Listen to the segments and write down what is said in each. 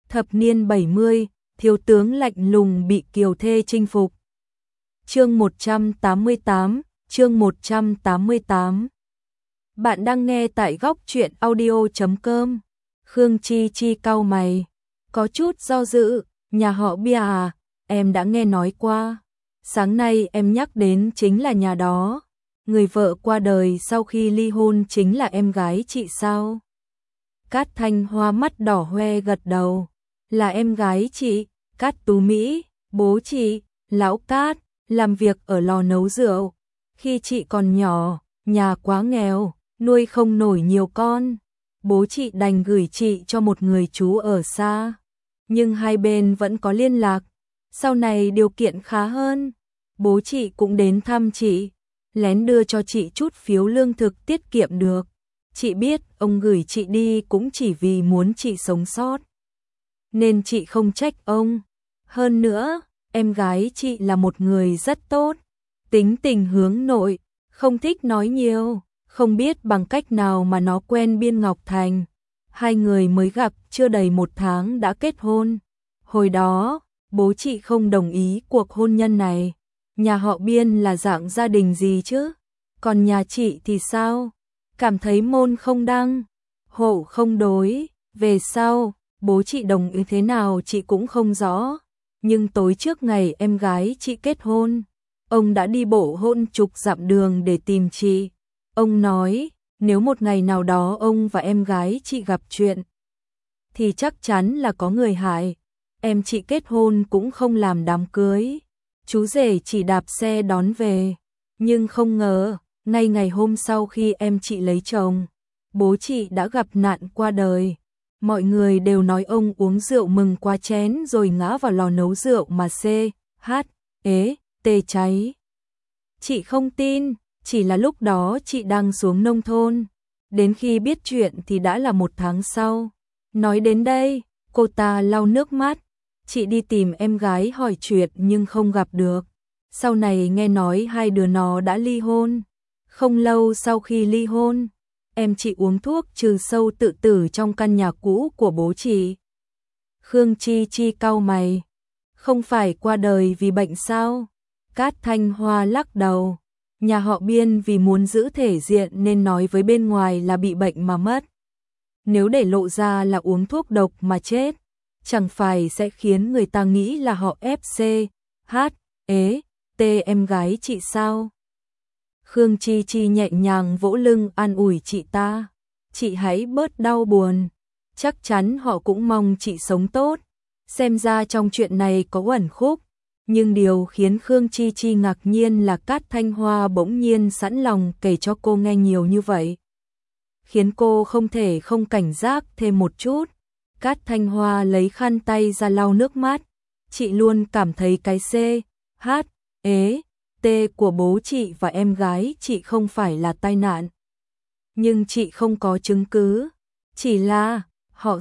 Thập niên 70, thiếu tướng lạnh lùng bị kiều thê chinh phục. Chương 188, chương 188. Bạn đang nghe tại góc truyện audio.com. Khương Chi Chi cau mày, có chút do dự, nhà họ Bia à, em đã nghe nói qua. Sáng nay em nhắc đến chính là nhà đó. Người vợ qua đời sau khi ly hôn chính là em gái chị sao? Cát Thanh Hoa mắt đỏ hoe gật đầu. Là em gái chị, Cát Tú Mỹ, bố chị, lão Cát, làm việc ở lò nấu rượu. Khi chị còn nhỏ, nhà quá nghèo, nuôi không nổi nhiều con. Bố chị đành gửi chị cho một người chú ở xa. Nhưng hai bên vẫn có liên lạc. Sau này điều kiện khá hơn. Bố chị cũng đến thăm chị, lén đưa cho chị chút phiếu lương thực tiết kiệm được. Chị biết ông gửi chị đi cũng chỉ vì muốn chị sống sót. Nên chị không trách ông. Hơn nữa, em gái chị là một người rất tốt, tính tình hướng nội, không thích nói nhiều, không biết bằng cách nào mà nó quen Biên Ngọc Thành. Hai người mới gặp chưa đầy 1 tháng đã kết hôn. Hồi đó, bố chị không đồng ý cuộc hôn nhân này. Nhà họ Biên là dạng gia đình gì chứ? Còn nhà chị thì sao? Cảm thấy môn không đăng, hộ không đối. Về sau, bố chị đồng ý thế nào chị cũng không rõ. Nhưng tối trước ngày em gái chị kết hôn, ông đã đi bộ hơn chục dặm đường để tìm chị. Ông nói, nếu một ngày nào đó ông và em gái chị gặp chuyện, thì chắc chắn là có người hại. Em chị kết hôn cũng không làm đám cưới. Chú rể chỉ đạp xe đón về. Nhưng không ngờ, ngay ngày hôm sau khi em chị lấy chồng, bố chị đã gặp nạn qua đời. Mọi người đều nói ông uống rượu mừng quá chén rồi ngã vào lò nấu rượu mà tê cháy. Chị không tin, chỉ là lúc đó chị đang xuống nông thôn. Đến khi biết chuyện thì đã là 1 tháng sau. Nói đến đây, cô ta lau nước mắt. Chị đi tìm em gái hỏi chuyện nhưng không gặp được. Sau này nghe nói hai đứa nó đã ly hôn. Không lâu sau khi ly hôn, em chị uống thuốc trừ sâu tự tử trong căn nhà cũ của bố chị. Khương Chi Chi cau mày. Không phải qua đời vì bệnh sao? Cát Thanh Hoa lắc đầu. Nhà họ Biên vì muốn giữ thể diện nên nói với bên ngoài là bị bệnh mà mất. Nếu để lộ ra là uống thuốc độc mà chết, chẳng phải sẽ khiến người ta nghĩ là họ em gái chị sao? Khương Chi Chi nhẹ nhàng vỗ lưng an ủi chị ta. Chị hãy bớt đau buồn. Chắc chắn họ cũng mong chị sống tốt. Xem ra trong chuyện này có uẩn khúc. Nhưng điều khiến Khương Chi Chi ngạc nhiên là Cát Thanh Hoa bỗng nhiên sẵn lòng kể cho cô nghe nhiều như vậy. Khiến cô không thể không cảnh giác thêm một chút. Cát Thanh Hoa lấy khăn tay ra lau nước mắt. Chị luôn cảm thấy cái của bố chị và em gái chị không phải là tai nạn. Nhưng chị không có chứng cứ. Chỉ là họ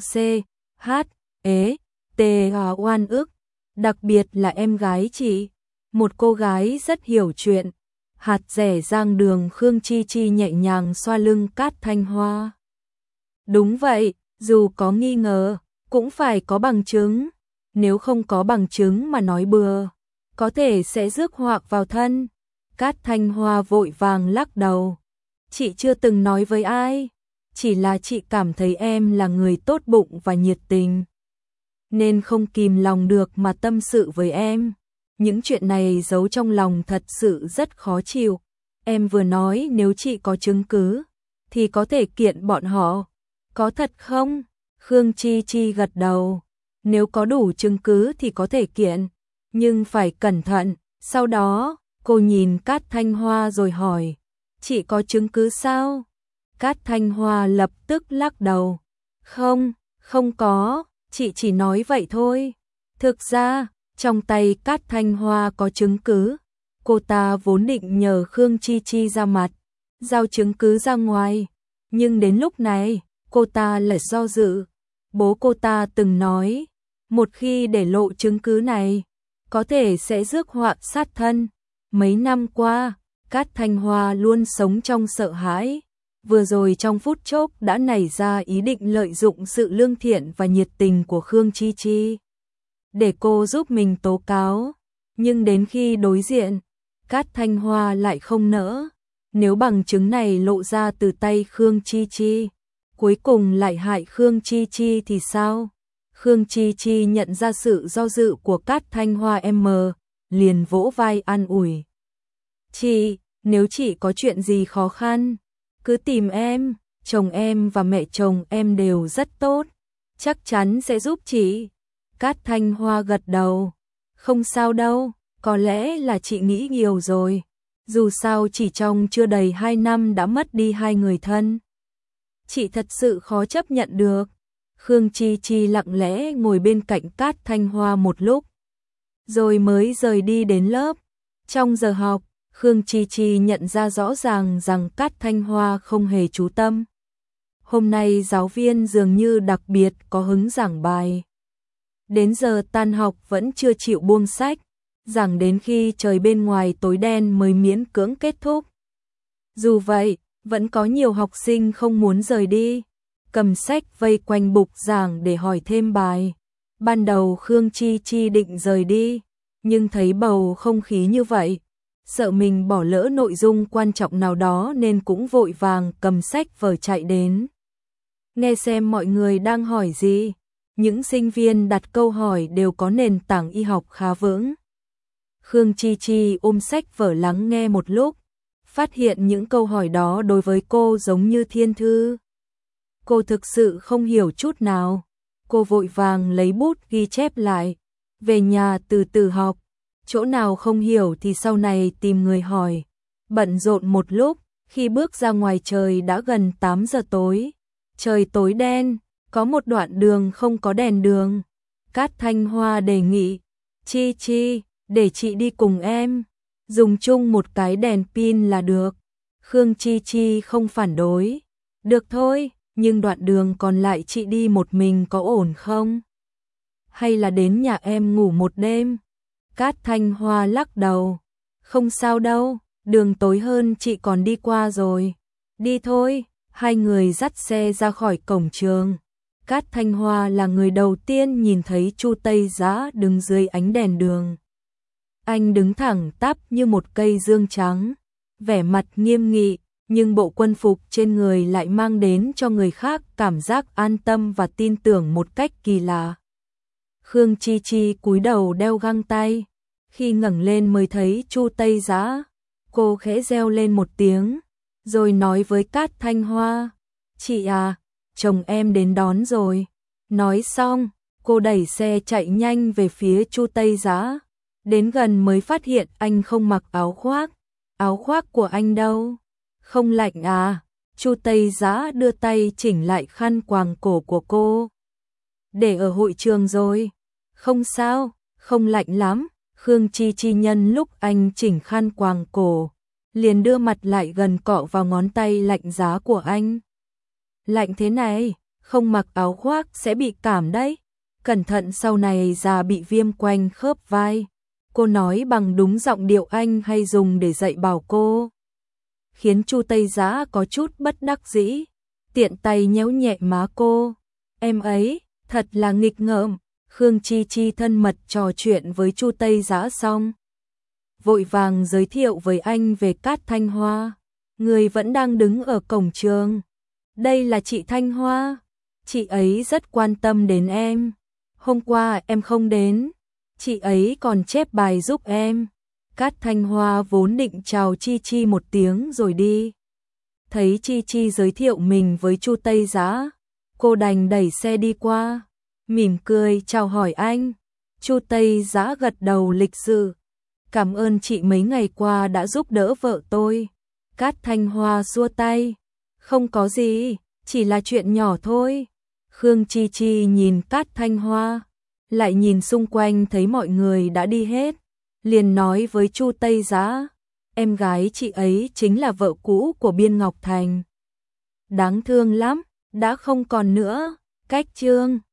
oan ức. Đặc biệt là em gái chị, một cô gái rất hiểu chuyện. Hạt rẻ rang đường. Khương Chi Chi nhẹ nhàng xoa lưng Cát Thanh Hoa. Đúng vậy, dù có nghi ngờ, cũng phải có bằng chứng. Nếu không có bằng chứng mà nói bừa, có thể sẽ rước họa vào thân. Cát Thanh Hoa vội vàng lắc đầu. Chị chưa từng nói với ai, chỉ là chị cảm thấy em là người tốt bụng và nhiệt tình, nên không kìm lòng được mà tâm sự với em. Những chuyện này giấu trong lòng thật sự rất khó chịu. Em vừa nói nếu chị có chứng cứ, thì có thể kiện bọn họ. Có thật không? Khương Chi Chi gật đầu. Nếu có đủ chứng cứ thì có thể kiện, nhưng phải cẩn thận. Sau đó, cô nhìn Cát Thanh Hoa rồi hỏi, chị có chứng cứ sao? Cát Thanh Hoa lập tức lắc đầu. Không có, chị chỉ nói vậy thôi. Thực ra, trong tay Cát Thanh Hoa có chứng cứ. Cô ta vốn định nhờ Khương Chi Chi ra mặt, giao chứng cứ ra ngoài. Nhưng đến lúc này, cô ta lại do dự. Bố cô ta từng nói, một khi để lộ chứng cứ này, có thể sẽ rước họa sát thân. Mấy năm qua, Cát Thanh Hoa luôn sống trong sợ hãi. vừa rồi trong phút chốc đã nảy ra ý định lợi dụng sự lương thiện và nhiệt tình của Khương Chi Chi để cô giúp mình tố cáo, nhưng đến khi đối diện, Cát Thanh Hoa lại không nỡ. Nếu bằng chứng này lộ ra từ tay Khương Chi Chi, cuối cùng lại hại Khương Chi Chi thì sao? Khương Chi Chi nhận ra sự do dự của Cát Thanh Hoa liền vỗ vai an ủi. Chị, nếu chị có chuyện gì khó khăn, cứ tìm em, chồng em và mẹ chồng em đều rất tốt, chắc chắn sẽ giúp chị. Cát Thanh Hoa gật đầu, không sao đâu, có lẽ là chị nghĩ nhiều rồi. Dù sao chỉ trong chưa đầy 2 năm đã mất đi 2 người thân. Chị thật sự khó chấp nhận được. Khương Chi Chi lặng lẽ ngồi bên cạnh Cát Thanh Hoa một lúc, rồi mới rời đi đến lớp. Trong giờ học, Khương Chi Chi nhận ra rõ ràng rằng Cát Thanh Hoa không hề chú tâm. Hôm nay giáo viên dường như đặc biệt có hứng giảng bài. Đến giờ tan học vẫn chưa chịu buông sách, giảng đến khi trời bên ngoài tối đen mới miễn cưỡng kết thúc. Dù vậy, vẫn có nhiều học sinh không muốn rời đi, cầm sách vây quanh bục giảng để hỏi thêm bài. Ban đầu Khương Chi Chi định rời đi, nhưng thấy bầu không khí như vậy, sợ mình bỏ lỡ nội dung quan trọng nào đó nên cũng vội vàng cầm sách vở chạy đến. Nghe xem mọi người đang hỏi gì. Những sinh viên đặt câu hỏi đều có nền tảng y học khá vững. Khương Chi Chi ôm sách vở lắng nghe một lúc, phát hiện những câu hỏi đó đối với cô giống như thiên thư. Cô thực sự không hiểu chút nào. Cô vội vàng lấy bút ghi chép lại, về nhà từ từ học, chỗ nào không hiểu thì sau này tìm người hỏi. Bận rộn một lúc, khi bước ra ngoài trời đã gần 8 giờ tối. Trời tối đen, có một đoạn đường không có đèn đường. Cát Thanh Hoa đề nghị, Chi Chi, để chị đi cùng em, dùng chung một cái đèn pin là được. Khương Chi Chi không phản đối, được thôi, nhưng đoạn đường còn lại chị đi một mình có ổn không? Hay là đến nhà em ngủ một đêm? Cát Thanh Hoa lắc đầu, không sao đâu, đường tối hơn chị còn đi qua rồi. Đi thôi, hai người dắt xe ra khỏi cổng trường. Cát Thanh Hoa là người đầu tiên nhìn thấy Chu Tây Giá đứng dưới ánh đèn đường. Anh đứng thẳng tắp như một cây dương trắng, vẻ mặt nghiêm nghị, nhưng bộ quân phục trên người lại mang đến cho người khác cảm giác an tâm và tin tưởng một cách kỳ lạ. Khương Chi Chi cúi đầu đeo găng tay, khi ngẩng lên mới thấy Chu Tây Giá. Cô khẽ reo lên một tiếng, rồi nói với Cát Thanh Hoa, chị à, chồng em đến đón rồi. Nói xong, cô đẩy xe chạy nhanh về phía Chu Tây Giá. Đến gần mới phát hiện anh không mặc áo khoác của anh đâu. Không lạnh à? Chu Tây Giá đưa tay chỉnh lại khăn quàng cổ của cô. Để ở hội trường rồi. Không sao, không lạnh lắm. Khương Chi Chi nhân lúc anh chỉnh khăn quàng cổ, liền đưa mặt lại gần cọ vào ngón tay lạnh giá của anh. Lạnh thế này, không mặc áo khoác sẽ bị cảm đấy. Cẩn thận sau này già bị viêm quanh khớp vai. Cô nói bằng đúng giọng điệu anh hay dùng để dạy bảo cô. Khiến Chu Tây Giá có chút bất đắc dĩ, tiện tay nhéo nhẹ má cô. Em ấy, thật là nghịch ngợm. Khương Chi Chi thân mật trò chuyện với Chu Tây Giá xong, vội vàng giới thiệu với anh về Cát Thanh Hoa. Người vẫn đang đứng ở cổng trường. Đây là chị Thanh Hoa. Chị ấy rất quan tâm đến em. Hôm qua em không đến, chị ấy còn chép bài giúp em. Cát Thanh Hoa vốn định chào Chi Chi một tiếng rồi đi. Thấy Chi Chi giới thiệu mình với Chu Tây Giá, cô đành đẩy xe đi qua, mỉm cười chào hỏi anh. Chu Tây Giá gật đầu lịch sự. Cảm ơn chị mấy ngày qua đã giúp đỡ vợ tôi. Cát Thanh Hoa xua tay. Không có gì, chỉ là chuyện nhỏ thôi. Khương Chi Chi nhìn Cát Thanh Hoa, lại nhìn xung quanh thấy mọi người đã đi hết, liền nói với Chu Tây Giá, em gái chị ấy chính là vợ cũ của Biên Ngọc Thành. Đáng thương lắm, đã không còn nữa. Cách chương